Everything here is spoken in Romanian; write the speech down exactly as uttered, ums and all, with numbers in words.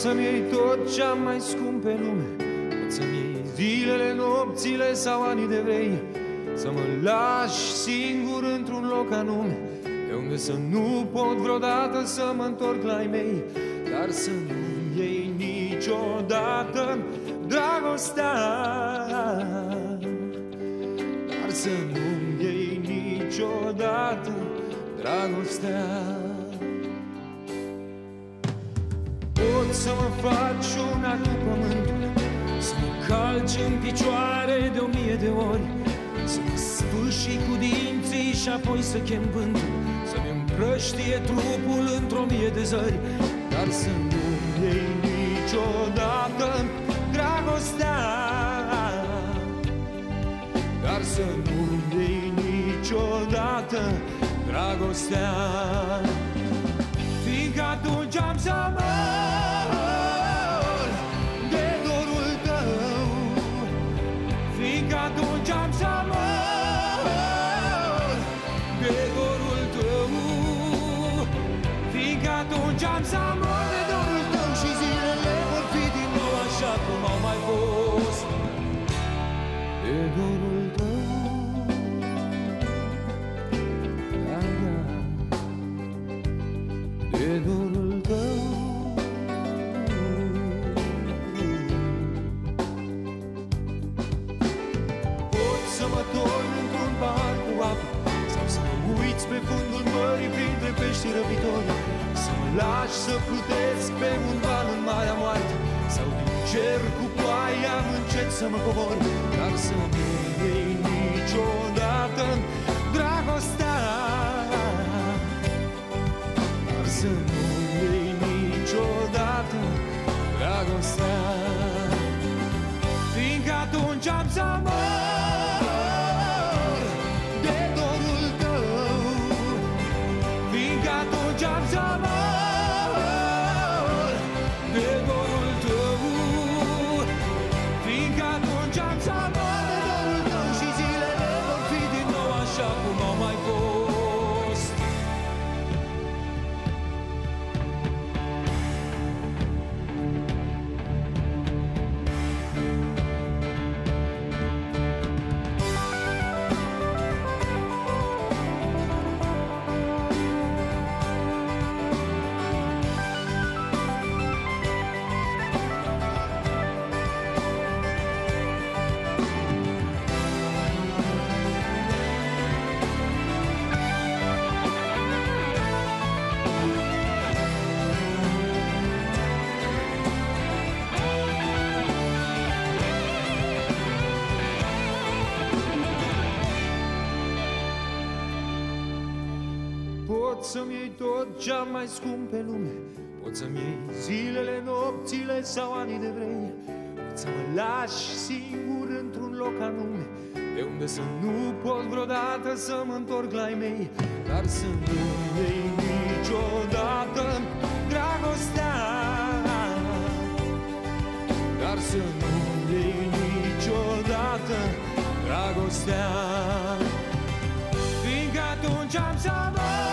să-mi iei tot ce-am mai scump pe lume, pot să-mi iei zilele, nopțile sau anii de vrei, să mă lași singur într-un loc anume, de unde să nu pot vreodată să mă întorc la ai mei, dar să nu-mi iei niciodată dragostea, dar să nu-mi iei niciodată dragostea. Poți să mă faci una cu pământul, să mă calci în picioare de o mie de ori, să mă sfâșii cu dinții și apoi să chem vântul, să-mi împrăștie trupul într-o mie de zări, dar să nu-mi iei niciodată dragostea, dar să nu-mi iei niciodată dragostea. Fiindcă atunci am să mor de dorul tău, fiindcă atunci am să mor de dorul tău, fiindcă atunci am să mor de dorul tău și zilele vor fi din nou așa cum au mai fost de dorul tău. De dorul tău. Pot să mă torn într-un bar cu apă, sau să mă uiți pe fundul mării printre pești răbitori, să mă lași să plutesc pe un val în Marea Moarte, sau din cer cu ploaia încet să mă cobor, dar să nu iei niciodată dragostea, să nu iei niciodată dragostea, fiindcă atunci am să mor de dorul tău, fiindcă atunci am să mor de dorul tău, fiindcă atunci am să mor de dorul tău și zilele vor fi din nou așa cum au mai fost. Pot să-mi iei tot ce-am mai scump pe lume, pot să-mi iei zilele, nopțile sau anii de vrei, pot să mă lași singur într-un loc anume, de unde să nu pot vreodată să mă întorc la ai mei, dar să nu-mi iei niciodată dragostea, dar să nu-mi iei niciodată dragostea, fiindcă atunci am să mor